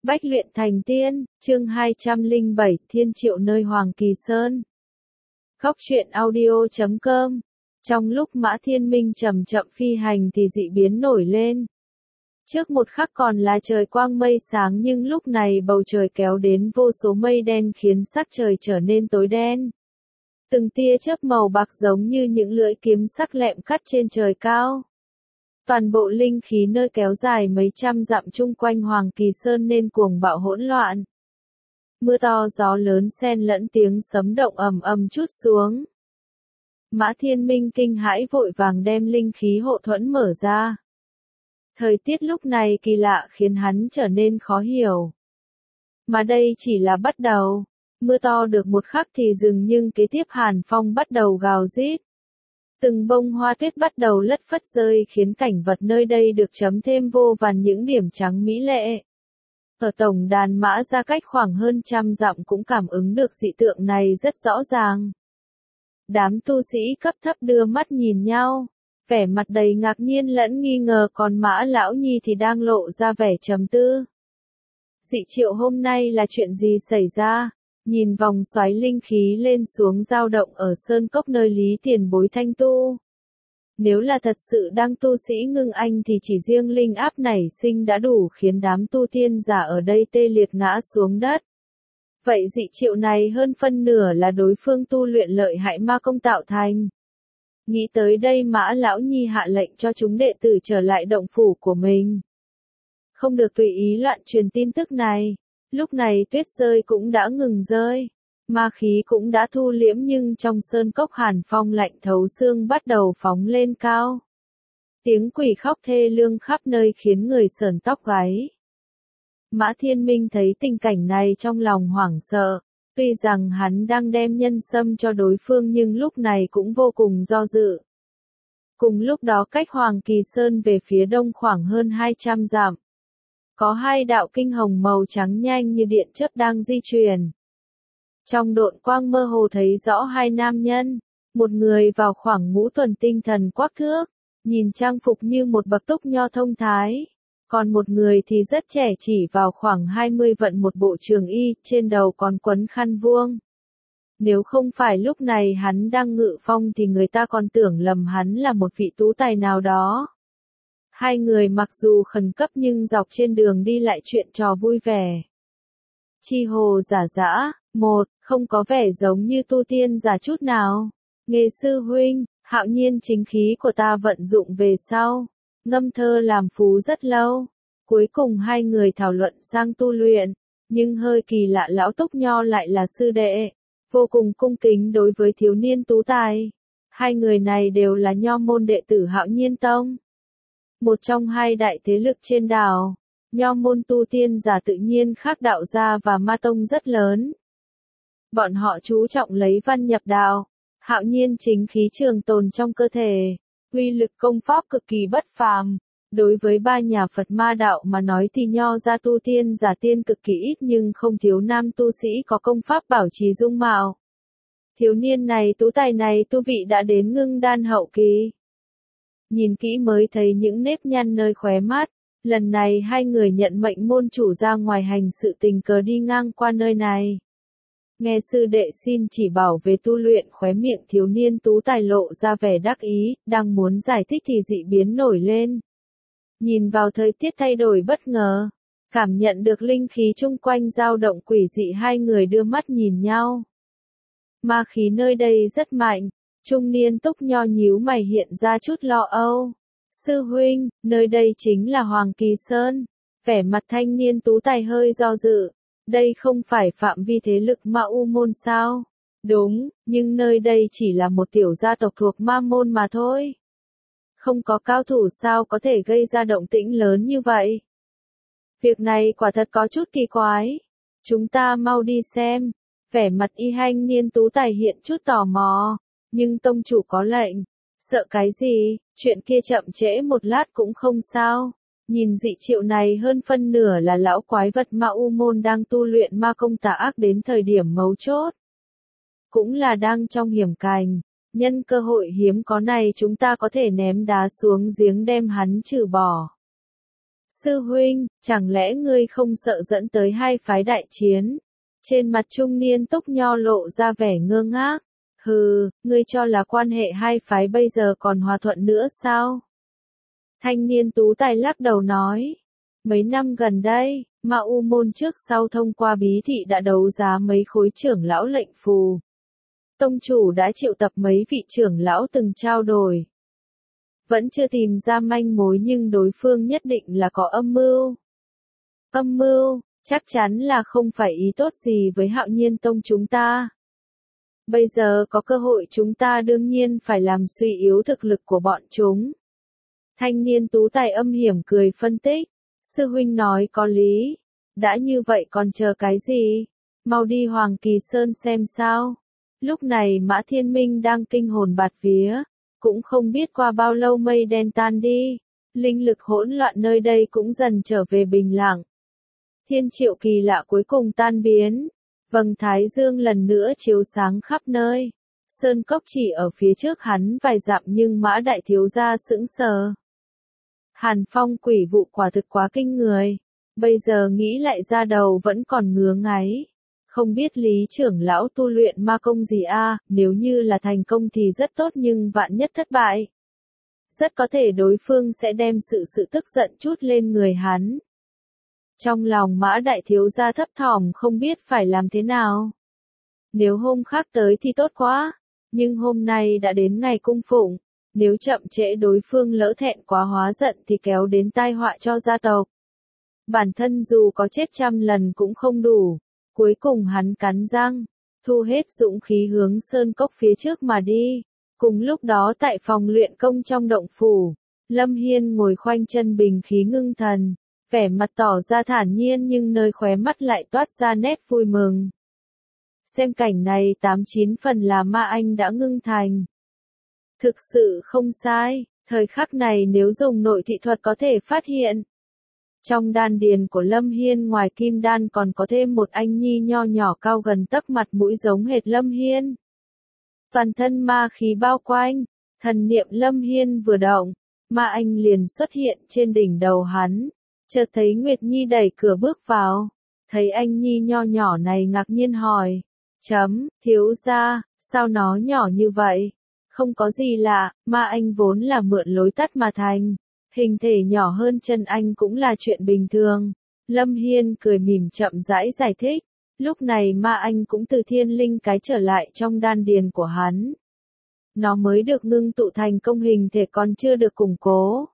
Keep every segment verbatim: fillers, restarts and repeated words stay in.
Bách luyện thành tiên, chương hai trăm lẻ bảy, Thiên Triệu nơi Hoàng Kỳ Sơn. Góc truyện audio chấm com. Trong lúc Mã Thiên Minh chậm chậm phi hành thì dị biến nổi lên. Trước một khắc còn là trời quang mây sáng nhưng lúc này bầu trời kéo đến vô số mây đen khiến sắc trời trở nên tối đen. Từng tia chớp màu bạc giống như những lưỡi kiếm sắc lẹm cắt trên trời cao. Toàn bộ linh khí nơi kéo dài mấy trăm dặm chung quanh Hoàng Kỳ Sơn nên cuồng bạo hỗn loạn. Mưa to gió lớn xen lẫn tiếng sấm động ầm ầm trút xuống. Mã Thiên Minh kinh hãi vội vàng đem linh khí hộ thuẫn mở ra. Thời tiết lúc này kỳ lạ khiến hắn trở nên khó hiểu. Mà đây chỉ là bắt đầu. Mưa to được một khắc thì dừng nhưng kế tiếp hàn phong bắt đầu gào rít. Từng bông hoa tuyết bắt đầu lất phất rơi khiến cảnh vật nơi đây được chấm thêm vô vàn những điểm trắng mỹ lệ. Ở tổng đàn Mã ra cách khoảng hơn trăm dặm cũng cảm ứng được dị tượng này rất rõ ràng. Đám tu sĩ cấp thấp đưa mắt nhìn nhau, vẻ mặt đầy ngạc nhiên lẫn nghi ngờ, còn Mã Lão Nhi thì đang lộ ra vẻ trầm tư. Dị Triệu hôm nay là chuyện gì xảy ra? Nhìn vòng xoáy linh khí lên xuống dao động ở sơn cốc nơi Lý Tiền Bối thanh tu. Nếu là thật sự đang tu sĩ ngưng anh thì chỉ riêng linh áp nảy sinh đã đủ khiến đám tu tiên giả ở đây tê liệt ngã xuống đất. Vậy dị triệu này hơn phân nửa là đối phương tu luyện lợi hại ma công tạo thành. Nghĩ tới đây Mã Lão Nhi hạ lệnh cho chúng đệ tử trở lại động phủ của mình. Không được tùy ý loạn truyền tin tức này. Lúc này tuyết rơi cũng đã ngừng rơi, ma khí cũng đã thu liễm nhưng trong sơn cốc hàn phong lạnh thấu xương bắt đầu phóng lên cao. Tiếng quỷ khóc thê lương khắp nơi khiến người sởn tóc gáy. Mã Thiên Minh thấy tình cảnh này trong lòng hoảng sợ, tuy rằng hắn đang đem nhân sâm cho đối phương nhưng lúc này cũng vô cùng do dự. Cùng lúc đó cách Hoàng Kỳ Sơn về phía đông khoảng hơn hai trăm dặm. Có hai đạo kinh hồng màu trắng nhanh như điện chớp đang di chuyển. Trong độn quang mơ hồ thấy rõ hai nam nhân, một người vào khoảng ngũ tuần tinh thần quắc thước, nhìn trang phục như một bậc túc nho thông thái, còn một người thì rất trẻ chỉ vào khoảng hai mươi vận một bộ trường y, trên đầu còn quấn khăn vuông. Nếu không phải lúc này hắn đang ngự phong thì người ta còn tưởng lầm hắn là một vị tú tài nào đó. Hai người mặc dù khẩn cấp nhưng dọc trên đường đi lại chuyện trò vui vẻ. Chi hồ giả dã, một, không có vẻ giống như tu tiên giả chút nào. Nghề sư huynh, hạo nhiên chính khí của ta vận dụng về sau. Ngâm thơ làm phú rất lâu. Cuối cùng hai người thảo luận sang tu luyện. Nhưng hơi kỳ lạ lão túc nho lại là sư đệ. Vô cùng cung kính đối với thiếu niên tú tài. Hai người này đều là nho môn đệ tử Hạo Nhiên Tông. Một trong hai đại thế lực trên đảo, nho môn tu tiên giả tự nhiên khác đạo gia và ma tông rất lớn. Bọn họ chú trọng lấy văn nhập đạo, hạo nhiên chính khí trường tồn trong cơ thể, uy lực công pháp cực kỳ bất phàm. Đối với ba nhà Phật ma đạo mà nói thì nho gia tu tiên giả tiên cực kỳ ít nhưng không thiếu nam tu sĩ có công pháp bảo trì dung mạo. Thiếu niên này tú tài này tu vị đã đến ngưng đan hậu kỳ. Nhìn kỹ mới thấy những nếp nhăn nơi khóe mắt, lần này hai người nhận mệnh môn chủ ra ngoài hành sự tình cờ đi ngang qua nơi này. Nghe sư đệ xin chỉ bảo về tu luyện, khóe miệng thiếu niên tú tài lộ ra vẻ đắc ý, đang muốn giải thích thì dị biến nổi lên. Nhìn vào thời tiết thay đổi bất ngờ, cảm nhận được linh khí chung quanh dao động quỷ dị, hai người đưa mắt nhìn nhau. Ma khí nơi đây rất mạnh. Trung niên túc nho nhíu mày hiện ra chút lo âu. Sư huynh, nơi đây chính là Hoàng Kỳ Sơn. Vẻ mặt thanh niên tú tài hơi do dự. Đây không phải phạm vi thế lực ma u môn sao? Đúng, nhưng nơi đây chỉ là một tiểu gia tộc thuộc ma môn mà thôi. Không có cao thủ sao có thể gây ra động tĩnh lớn như vậy? Việc này quả thật có chút kỳ quái. Chúng ta mau đi xem. Vẻ mặt y hanh niên tú tài hiện chút tò mò. Nhưng tông chủ có lệnh, sợ cái gì, chuyện kia chậm trễ một lát cũng không sao. Nhìn dị triệu này hơn phân nửa là lão quái vật ma u môn đang tu luyện ma công tà ác đến thời điểm mấu chốt. Cũng là đang trong hiểm cảnh, nhân cơ hội hiếm có này chúng ta có thể ném đá xuống giếng đem hắn trừ bỏ. Sư huynh, chẳng lẽ ngươi không sợ dẫn tới hai phái đại chiến? Trên mặt trung niên Túc Nho lộ ra vẻ ngơ ngác. Hừ, ngươi cho là quan hệ hai phái bây giờ còn hòa thuận nữa sao? Thanh niên tú tài lắc đầu nói. Mấy năm gần đây, Ma U môn trước sau thông qua bí thị đã đấu giá mấy khối trưởng lão lệnh phù. Tông chủ đã triệu tập mấy vị trưởng lão từng trao đổi. Vẫn chưa tìm ra manh mối nhưng đối phương nhất định là có âm mưu. Âm mưu, chắc chắn là không phải ý tốt gì với Hạo Nhiên Tông chúng ta. Bây giờ có cơ hội chúng ta đương nhiên phải làm suy yếu thực lực của bọn chúng. Thanh niên tú tài âm hiểm cười phân tích. Sư huynh nói có lý. Đã như vậy còn chờ cái gì? Mau đi Hoàng Kỳ Sơn xem sao. Lúc này Mã Thiên Minh đang kinh hồn bạt vía. Cũng không biết qua bao lâu mây đen tan đi. Linh lực hỗn loạn nơi đây cũng dần trở về bình lặng. Thiên triệu kỳ lạ cuối cùng tan biến. Vầng thái dương lần nữa chiếu sáng khắp nơi. Sơn cốc chỉ ở phía trước hắn vài dặm nhưng Mã đại thiếu gia sững sờ. Hàn phong quỷ vụ quả thực quá kinh người. Bây giờ nghĩ lại ra đầu vẫn còn ngứa ngáy. Không biết Lý trưởng lão tu luyện ma công gì a, à, nếu như là thành công thì rất tốt nhưng vạn nhất thất bại. Rất có thể đối phương sẽ đem sự sự tức giận chút lên người hắn. Trong lòng Mã đại thiếu gia thấp thỏm không biết phải làm thế nào. Nếu hôm khác tới thì tốt quá, nhưng hôm nay đã đến ngày cung phụng, nếu chậm trễ đối phương lỡ thẹn quá hóa giận thì kéo đến tai họa cho gia tộc. Bản thân dù có chết trăm lần cũng không đủ, cuối cùng hắn cắn răng, thu hết dũng khí hướng sơn cốc phía trước mà đi. Cùng lúc đó tại phòng luyện công trong động phủ, Lâm Hiên ngồi khoanh chân bình khí ngưng thần. Vẻ mặt tỏ ra thản nhiên nhưng nơi khóe mắt lại toát ra nét vui mừng. Xem cảnh này tám chín phần là ma anh đã ngưng thành. Thực sự không sai, thời khắc này nếu dùng nội thị thuật có thể phát hiện. Trong đan điền của Lâm Hiên ngoài kim đan còn có thêm một anh nhi nho nhỏ cao gần tấc mặt mũi giống hệt Lâm Hiên. Toàn thân ma khí bao quanh, thần niệm Lâm Hiên vừa động, ma anh liền xuất hiện trên đỉnh đầu hắn. Chợt thấy Nguyệt Nhi đẩy cửa bước vào, thấy anh Nhi nho nhỏ này ngạc nhiên hỏi, chấm, thiếu gia, sao nó nhỏ như vậy? Không có gì lạ, mà anh vốn là mượn lối tắt mà thành, hình thể nhỏ hơn chân anh cũng là chuyện bình thường. Lâm Hiên cười mỉm chậm rãi giải thích, lúc này ma anh cũng từ thiên linh cái trở lại trong đan điền của hắn. Nó mới được ngưng tụ thành công hình thể còn chưa được củng cố.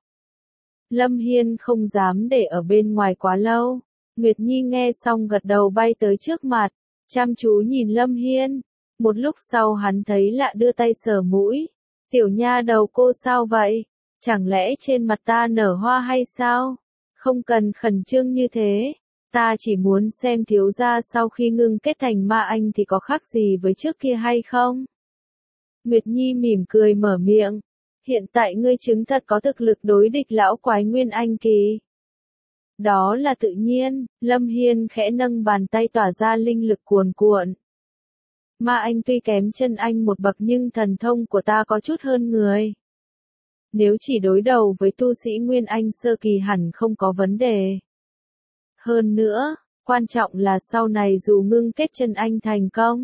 Lâm Hiên không dám để ở bên ngoài quá lâu. Nguyệt Nhi nghe xong gật đầu bay tới trước mặt, chăm chú nhìn Lâm Hiên. Một lúc sau hắn thấy lạ đưa tay sờ mũi. Tiểu nha đầu cô sao vậy? Chẳng lẽ trên mặt ta nở hoa hay sao? Không cần khẩn trương như thế. Ta chỉ muốn xem thiếu gia sau khi ngưng kết thành ma anh thì có khác gì với trước kia hay không? Nguyệt Nhi mỉm cười mở miệng. Hiện tại ngươi chứng thật có thực lực đối địch lão quái nguyên anh kỳ. Đó là tự nhiên, Lâm Hiên khẽ nâng bàn tay tỏa ra linh lực cuồn cuộn. Ma anh tuy kém chân anh một bậc nhưng thần thông của ta có chút hơn người. Nếu chỉ đối đầu với tu sĩ nguyên anh sơ kỳ hẳn không có vấn đề. Hơn nữa, quan trọng là sau này dù ngưng kết chân anh thành công,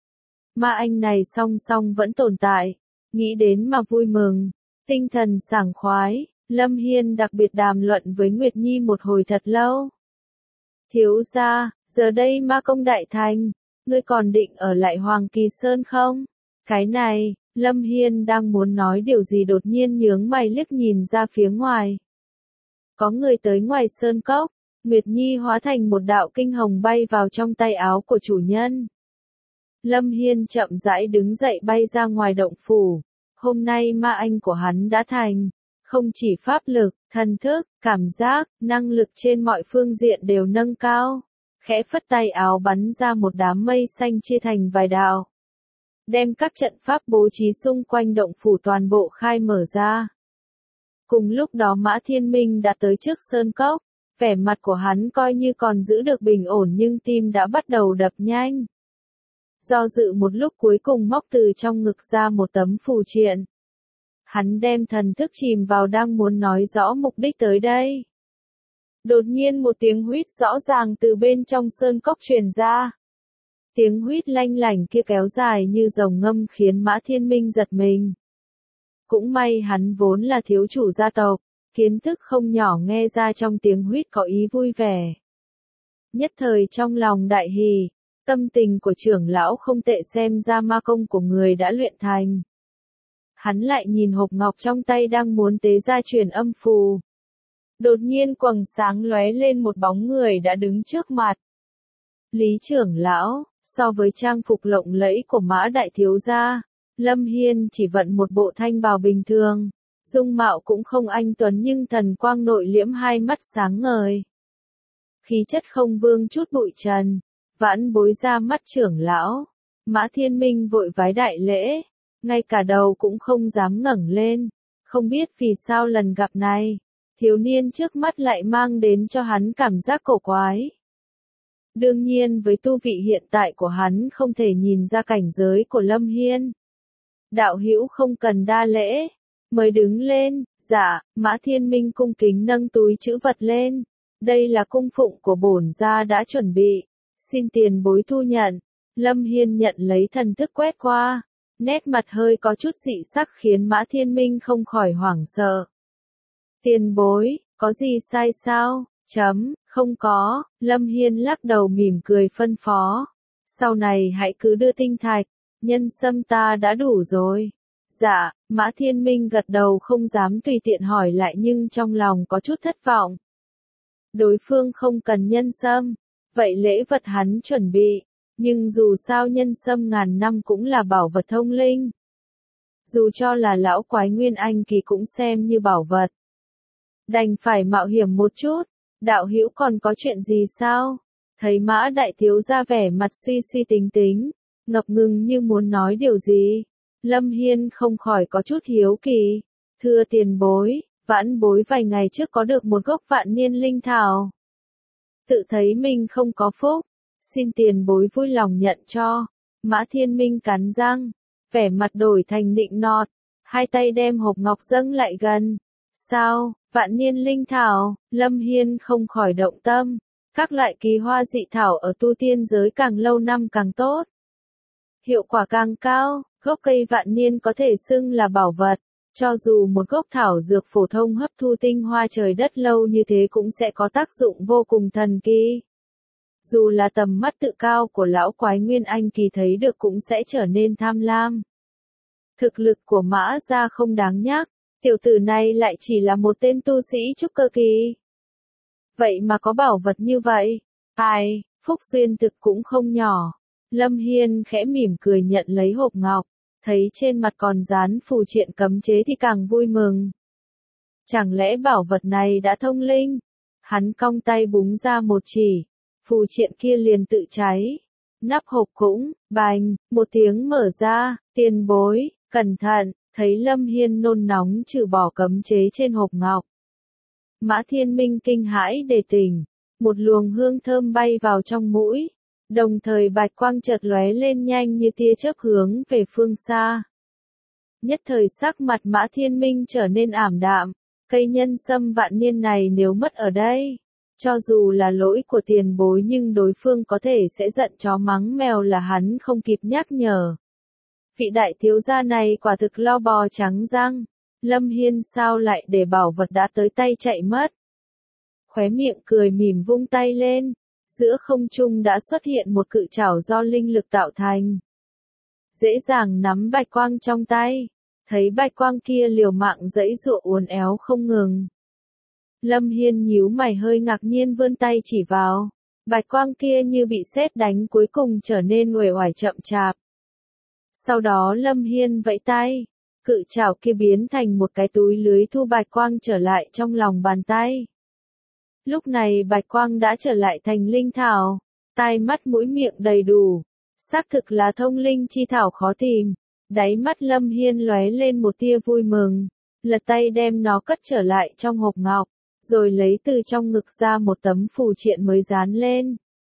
ma anh này song song vẫn tồn tại. Nghĩ đến mà vui mừng, tinh thần sảng khoái, Lâm Hiên đặc biệt đàm luận với Nguyệt Nhi một hồi thật lâu. Thiếu gia, giờ đây ma công đại thành, ngươi còn định ở lại Hoàng Kỳ Sơn không? Cái này, Lâm Hiên đang muốn nói điều gì đột nhiên nhướng mày liếc nhìn ra phía ngoài. Có người tới ngoài sơn cốc, Nguyệt Nhi hóa thành một đạo kinh hồng bay vào trong tay áo của chủ nhân. Lâm Hiên chậm rãi đứng dậy bay ra ngoài động phủ. Hôm nay ma anh của hắn đã thành. Không chỉ pháp lực, thần thức, cảm giác, năng lực trên mọi phương diện đều nâng cao. Khẽ phất tay áo bắn ra một đám mây xanh chia thành vài đạo. Đem các trận pháp bố trí xung quanh động phủ toàn bộ khai mở ra. Cùng lúc đó Mã Thiên Minh đã tới trước sơn cốc. Vẻ mặt của hắn coi như còn giữ được bình ổn nhưng tim đã bắt đầu đập nhanh. Do dự một lúc cuối cùng móc từ trong ngực ra một tấm phù triện. Hắn đem thần thức chìm vào đang muốn nói rõ mục đích tới đây. Đột nhiên một tiếng huýt rõ ràng từ bên trong sơn cốc truyền ra. Tiếng huýt lanh lảnh kia kéo dài như rồng ngâm khiến Mã Thiên Minh giật mình. Cũng may hắn vốn là thiếu chủ gia tộc, kiến thức không nhỏ, nghe ra trong tiếng huýt có ý vui vẻ. Nhất thời trong lòng đại hỉ, tâm tình của trưởng lão không tệ, xem ra ma công của người đã luyện thành. Hắn lại nhìn hộp ngọc trong tay đang muốn tế ra truyền âm phù. Đột nhiên quầng sáng lóe lên, một bóng người đã đứng trước mặt. Lý trưởng lão, so với trang phục lộng lẫy của Mã đại thiếu gia, Lâm Hiên chỉ vận một bộ thanh bào bình thường, dung mạo cũng không anh tuấn nhưng thần quang nội liễm, hai mắt sáng ngời. Khí chất không vương chút bụi trần, vãn bối ra mắt trưởng lão. Mã Thiên Minh vội vái đại lễ, ngay cả đầu cũng không dám ngẩng lên, không biết vì sao lần gặp này, thiếu niên trước mắt lại mang đến cho hắn cảm giác cổ quái. Đương nhiên với tu vị hiện tại của hắn không thể nhìn ra cảnh giới của Lâm Hiên. Đạo hữu không cần đa lễ, mới đứng lên. Dạ. Mã Thiên Minh cung kính nâng túi trữ vật lên. Đây là cung phụng của bổn gia đã chuẩn bị, xin tiền bối thu nhận. Lâm Hiên nhận lấy, thần thức quét qua, nét mặt hơi có chút dị sắc khiến Mã Thiên Minh không khỏi hoảng sợ. Tiền bối, có gì sai sao? Chấm, không có. Lâm Hiên lắc đầu mỉm cười phân phó. Sau này hãy cứ đưa tinh thạch, nhân sâm ta đã đủ rồi. Dạ. Mã Thiên Minh gật đầu, không dám tùy tiện hỏi lại nhưng trong lòng có chút thất vọng. Đối phương không cần nhân sâm, vậy lễ vật hắn chuẩn bị, nhưng dù sao nhân sâm ngàn năm cũng là bảo vật thông linh. Dù cho là lão quái nguyên anh kỳ cũng xem như bảo vật. Đành phải mạo hiểm một chút. Đạo hữu còn có chuyện gì sao? Thấy Mã đại thiếu gia vẻ mặt suy suy tính tính, ngập ngừng như muốn nói điều gì. Lâm Hiên không khỏi có chút hiếu kỳ. Thưa tiền bối, vãn bối vài ngày trước có được một gốc vạn niên linh thảo. Tự thấy mình không có phúc, xin tiền bối vui lòng nhận cho. Mã Thiên Minh cắn răng, vẻ mặt đổi thành nịnh nọt, hai tay đem hộp ngọc dâng lại gần. Sao, vạn niên linh thảo? Lâm Hiên không khỏi động tâm. Các loại kỳ hoa dị thảo ở tu tiên giới càng lâu năm càng tốt, hiệu quả càng cao. Gốc cây vạn niên có thể xưng là bảo vật, cho dù một gốc thảo dược phổ thông hấp thu tinh hoa trời đất lâu như thế cũng sẽ có tác dụng vô cùng thần kỳ. Dù là tầm mắt tự cao của lão quái nguyên anh kỳ thấy được cũng sẽ trở nên tham lam. Thực lực của Mã gia không đáng nhắc, tiểu tử này lại chỉ là một tên tu sĩ trúc cơ kỳ. Vậy mà có bảo vật như vậy, ai, phúc duyên thực cũng không nhỏ. Lâm Hiên khẽ mỉm cười nhận lấy hộp ngọc, thấy trên mặt còn dán phù triện cấm chế thì càng vui mừng. Chẳng lẽ bảo vật này đã thông linh? Hắn cong tay búng ra một chỉ, phù triện kia liền tự cháy. Nắp hộp cũng, bành, một tiếng mở ra. Tiền bối, cẩn thận. Thấy Lâm Hiên nôn nóng trừ bỏ cấm chế trên hộp ngọc, Mã Thiên Minh kinh hãi đề tỉnh, một luồng hương thơm bay vào trong mũi, đồng thời bạch quang chợt lóe lên nhanh như tia chớp hướng về phương xa. Nhất thời sắc mặt Mã Thiên Minh trở nên ảm đạm, cây nhân sâm vạn niên này nếu mất ở đây, cho dù là lỗi của tiền bối nhưng đối phương có thể sẽ giận chó mắng mèo là hắn không kịp nhắc nhở. Vị đại thiếu gia này quả thực lo bò trắng răng. Lâm Hiên sao lại để bảo vật đã tới tay chạy mất? Khóe miệng cười mỉm vung tay lên, giữa không trung đã xuất hiện một cự trảo do linh lực tạo thành. Dễ dàng nắm bạch quang trong tay, thấy bạch quang kia liều mạng giãy giụa uốn éo không ngừng. Lâm Hiên nhíu mày hơi ngạc nhiên vươn tay chỉ vào, bạch quang kia như bị sét đánh cuối cùng trở nên uể oải chậm chạp. Sau đó Lâm Hiên vẫy tay, cự trảo kia biến thành một cái túi lưới thu bạch quang trở lại trong lòng bàn tay. Lúc này bạch quang đã trở lại thành linh thảo, tai mắt mũi miệng đầy đủ, xác thực là thông linh chi thảo khó tìm. Đáy mắt Lâm Hiên lóe lên một tia vui mừng, lật tay đem nó cất trở lại trong hộp ngọc, rồi lấy từ trong ngực ra một tấm phù triện mới dán lên.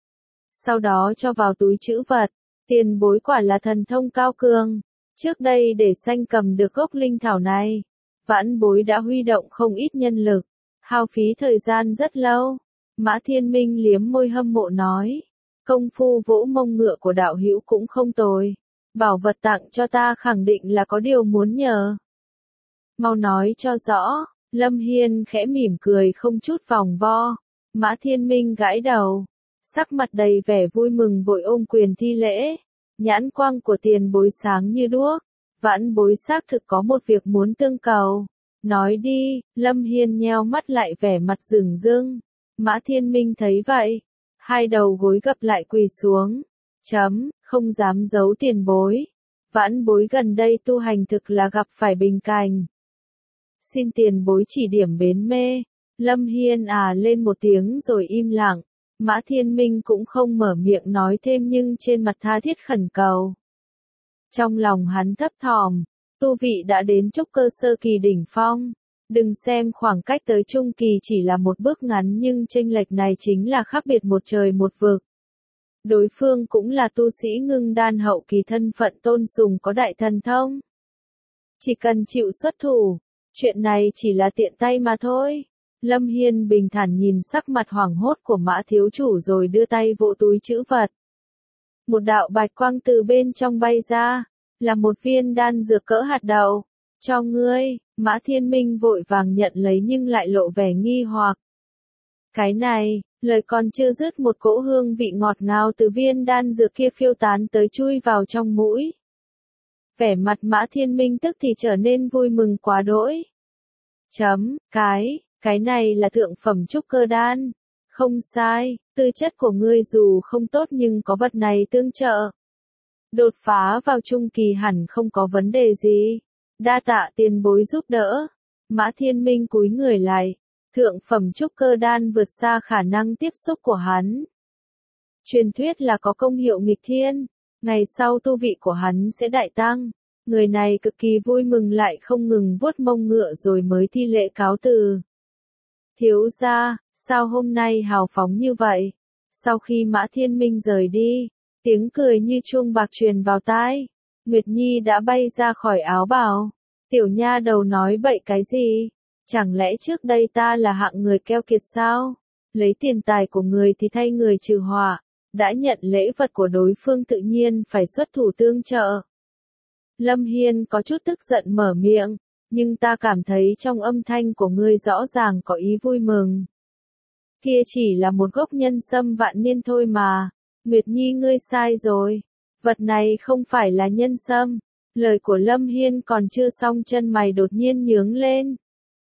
Sau đó cho vào túi trữ vật. Tiền bối quả là thần thông cao cường, trước đây để sanh cầm được gốc linh thảo này, vãn bối đã huy động không ít nhân lực, Hao phí thời gian rất lâu. Mã Thiên Minh liếm môi hâm mộ nói. Công phu vỗ mông ngựa của đạo hữu cũng không tồi. Bảo vật tặng cho ta khẳng định là có điều muốn nhờ. Mau nói cho rõ. Lâm Hiên khẽ mỉm cười không chút vòng vo. Mã Thiên Minh gãi đầu. Sắc mặt đầy vẻ vui mừng vội ôm quyền thi lễ. Nhãn quang của tiền bối sáng như đuốc. Vãn bối xác thực có một việc muốn tương cầu. Nói đi. Lâm Hiên nheo mắt lại vẻ mặt rừng rưng. Mã Thiên Minh thấy vậy. Hai đầu gối gập lại quỳ xuống. Chấm, không dám giấu tiền bối. Vãn bối gần đây tu hành thực là gặp phải bình cảnh. Xin tiền bối chỉ điểm bến mê. Lâm Hiên à lên một tiếng rồi im lặng. Mã Thiên Minh cũng không mở miệng nói thêm nhưng trên mặt tha thiết khẩn cầu. Trong lòng hắn thấp thỏm, tu vị đã đến trúc cơ sơ kỳ đỉnh phong. Đừng xem khoảng cách tới trung kỳ chỉ là một bước ngắn nhưng chênh lệch này chính là khác biệt một trời một vực. Đối phương cũng là tu sĩ ngưng đan hậu kỳ thân phận tôn sùng có đại thần thông. Chỉ cần chịu xuất thủ, chuyện này chỉ là tiện tay mà thôi. Lâm Hiên bình thản nhìn sắc mặt hoảng hốt của Mã thiếu chủ rồi đưa tay vỗ túi trữ vật. Một đạo bạch quang từ bên trong bay ra, là một viên đan dược cỡ hạt đậu. Cho ngươi, Mã Thiên Minh vội vàng nhận lấy nhưng lại lộ vẻ nghi hoặc. Cái này, lời còn chưa dứt một cỗ hương vị ngọt ngào từ viên đan dược kia phiêu tán tới chui vào trong mũi. Vẻ mặt Mã Thiên Minh tức thì trở nên vui mừng quá đỗi. Chấm, cái, cái này là thượng phẩm trúc cơ đan. Không sai, tư chất của ngươi dù không tốt nhưng có vật này tương trợ. Đột phá vào trung kỳ hẳn không có vấn đề gì. Đa tạ tiền bối giúp đỡ. Mã Thiên Minh cúi người lại. Thượng phẩm trúc cơ đan vượt xa khả năng tiếp xúc của hắn. Truyền thuyết là có công hiệu nghịch thiên. Ngày sau tu vị của hắn sẽ đại tăng. Người này cực kỳ vui mừng lại không ngừng vuốt mông ngựa rồi mới thi lễ cáo từ. Thiếu gia, sao hôm nay hào phóng như vậy? Sau khi Mã Thiên Minh rời đi, tiếng cười như chuông bạc truyền vào tai. Nguyệt Nhi đã bay ra khỏi áo bào. Tiểu nha đầu nói bậy cái gì? Chẳng lẽ trước đây ta là hạng người keo kiệt sao? Lấy tiền tài của người thì thay người trừ họa. Đã nhận lễ vật của đối phương tự nhiên phải xuất thủ tương trợ. Lâm Hiên có chút tức giận mở miệng. Nhưng ta cảm thấy trong âm thanh của ngươi rõ ràng có ý vui mừng. Kia chỉ là một gốc nhân sâm vạn niên thôi mà. Nguyệt Nhi ngươi sai rồi. Vật này không phải là nhân sâm. Lời của Lâm Hiên còn chưa xong chân mày đột nhiên nhướng lên.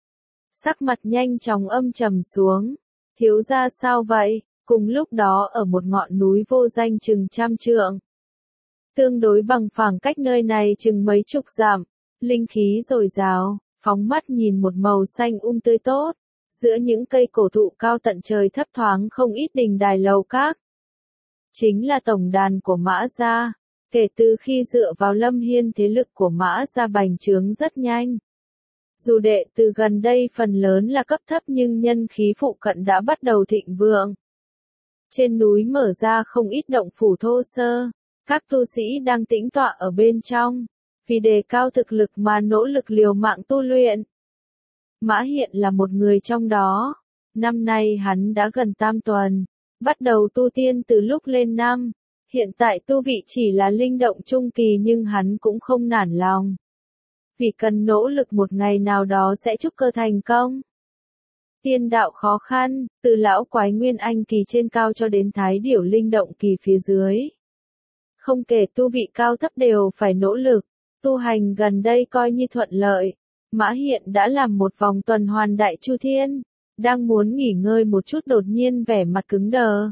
Sắc mặt nhanh chóng âm trầm xuống. Thiếu gia sao vậy? Cùng lúc đó ở một ngọn núi vô danh chừng trăm trượng. Tương đối bằng phẳng cách nơi này chừng mấy chục dặm. Linh khí dồi dào, phóng mắt nhìn một màu xanh um tươi tốt. Giữa những cây cổ thụ cao tận trời thấp thoáng không ít đình đài lầu các. Chính là tổng đàn của Mã gia. Kể từ khi dựa vào Lâm Hiên thế lực của Mã gia bành trướng rất nhanh. Dù đệ từ gần đây phần lớn là cấp thấp nhưng nhân khí phụ cận đã bắt đầu thịnh vượng. Trên núi mở ra không ít động phủ thô sơ. Các tu sĩ đang tĩnh tọa ở bên trong. Vì đề cao thực lực mà nỗ lực liều mạng tu luyện. Mã Hiện là một người trong đó. Năm nay hắn đã gần tam tuần. Bắt đầu tu tiên từ lúc lên năm. Hiện tại tu vị chỉ là linh động trung kỳ nhưng hắn cũng không nản lòng. Vì cần nỗ lực một ngày nào đó sẽ trúc cơ thành công. Tiên đạo khó khăn, từ lão quái nguyên anh kỳ trên cao cho đến thái điểu linh động kỳ phía dưới. Không kể tu vị cao thấp đều phải nỗ lực. Tu hành gần đây coi như thuận lợi. Mã Hiện đã làm một vòng tuần hoàn đại chu thiên. Đang muốn nghỉ ngơi một chút đột nhiên vẻ mặt cứng đờ.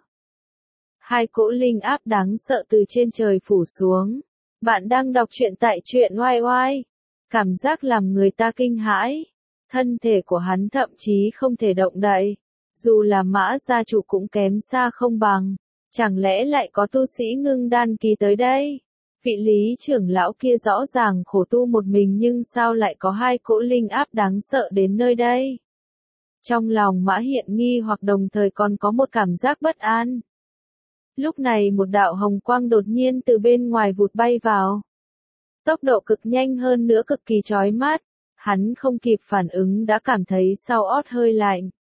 Hai cỗ linh áp đáng sợ từ trên trời phủ xuống. Bạn đang đọc truyện tại truyện oai oai. Cảm giác làm người ta kinh hãi. Thân thể của hắn thậm chí không thể động đậy. Dù là Mã gia chủ cũng kém xa không bằng. Chẳng lẽ lại có tu sĩ ngưng đan kỳ tới đây? Vị lý trưởng lão kia rõ ràng khổ tu một mình nhưng sao lại có hai cỗ linh áp đáng sợ đến nơi đây? Trong lòng Mã Hiện nghi hoặc đồng thời còn có một cảm giác bất an. Lúc này một đạo hồng quang đột nhiên từ bên ngoài vụt bay vào. Tốc độ cực nhanh hơn nữa cực kỳ chói mắt. Hắn không kịp phản ứng đã cảm thấy sau ót hơi lạnh.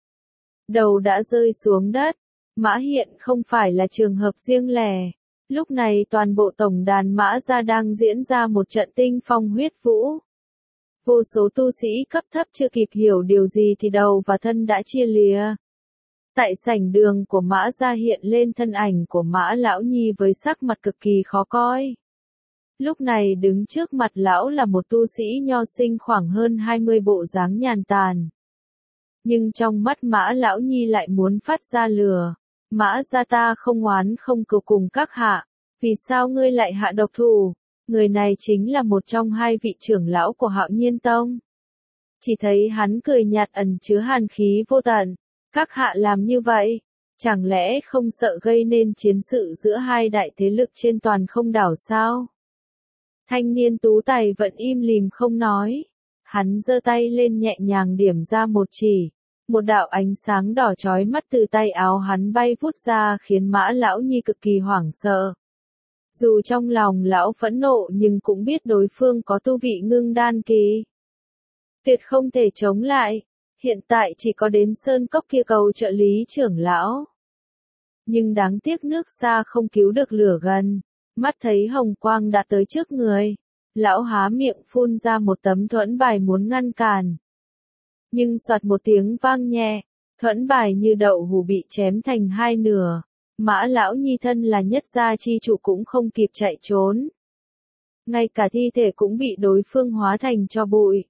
đầu đã rơi xuống đất. Mã Hiện không phải là trường hợp riêng lẻ. Lúc này toàn bộ tổng đàn Mã gia đang diễn ra một trận tinh phong huyết vũ. Vô số tu sĩ cấp thấp chưa kịp hiểu điều gì thì đầu và thân đã chia lìa. Tại sảnh đường của Mã gia hiện lên thân ảnh của Mã Lão Nhi với sắc mặt cực kỳ khó coi. Lúc này đứng trước mặt lão là một tu sĩ nho sinh khoảng hơn hai mươi bộ dáng nhàn tàn. Nhưng trong mắt Mã Lão Nhi lại muốn phát ra lửa. Mã gia ta không oán không cừu cùng các hạ. Vì sao ngươi lại hạ độc thủ? Người này chính là một trong hai vị trưởng lão của Hạo Nhiên Tông. Chỉ thấy hắn cười nhạt ẩn chứa hàn khí vô tận. Các hạ làm như vậy, chẳng lẽ không sợ gây nên chiến sự giữa hai đại thế lực trên toàn không đảo sao? Thanh niên tú tài vẫn im lìm không nói. Hắn giơ tay lên nhẹ nhàng điểm ra một chỉ. Một đạo ánh sáng đỏ chói mắt từ tay áo hắn bay vút ra khiến Mã Lão Nhi cực kỳ hoảng sợ. Dù trong lòng lão phẫn nộ nhưng cũng biết đối phương có tu vị ngưng đan kỳ. Tuyệt không thể chống lại. Hiện tại chỉ có đến sơn cốc kia cầu trợ lý trưởng lão. Nhưng đáng tiếc nước xa không cứu được lửa gần. Mắt thấy hồng quang đã tới trước người. Lão há miệng phun ra một tấm thuẫn bài muốn ngăn cản. Nhưng soạt một tiếng vang nhẹ. Thuẫn bài như đậu hũ bị chém thành hai nửa. Mã Lão Nhi thân là nhất gia chi chủ cũng không kịp chạy trốn. Ngay cả thi thể cũng bị đối phương hóa thành tro bụi.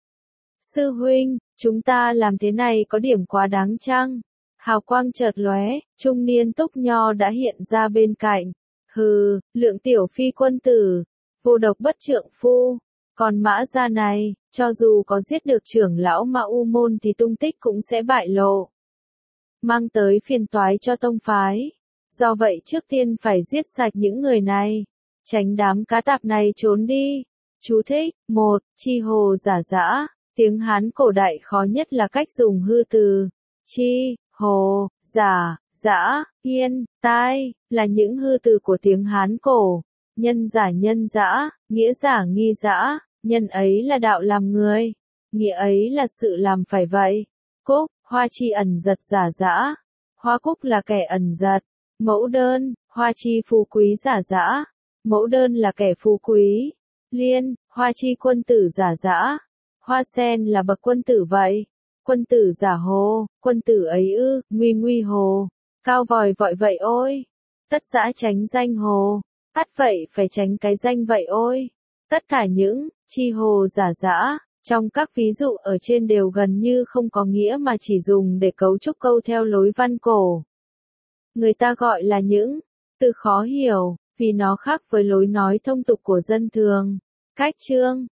Sư huynh, chúng ta làm thế này có điểm quá đáng chăng? Hào quang chợt lóe, trung niên túc nho đã hiện ra bên cạnh. Hừ, Lượng tiểu phi quân tử, vô độc bất trượng phu. Còn Mã gia này, cho dù có giết được trưởng lão Mã U Môn thì tung tích cũng sẽ bại lộ. Mang tới phiền toái cho tông phái. Do vậy trước tiên phải giết sạch những người này. Tránh đám cá tạp này trốn đi. Chú thích, một, chi hồ giả dã. Tiếng Hán cổ đại khó nhất là cách dùng hư từ. Chi, hồ, giả, dã, yên, tai, là những hư từ của tiếng Hán cổ. Nhân giả nhân dã, nghĩa giả nghi dã, nhân ấy là đạo làm người. Nghĩa ấy là sự làm phải vậy. Cúc, hoa chi ẩn giật giả dã. Hoa cúc là kẻ ẩn giật. Mẫu đơn, hoa chi phú quý giả dã. Mẫu đơn là kẻ phú quý. Liên, hoa chi quân tử giả dã. Hoa sen là bậc quân tử vậy. Quân tử giả hồ, quân tử ấy ư, nguy nguy hồ. Cao vòi vọi vậy ôi. Tất dã tránh danh hồ. Ắt vậy phải tránh cái danh vậy ôi. Tất cả những chi hồ giả dã trong các ví dụ ở trên đều gần như không có nghĩa mà chỉ dùng để cấu trúc câu theo lối văn cổ. Người ta gọi là những từ khó hiểu, vì nó khác với lối nói thông tục của dân thường. Cách chương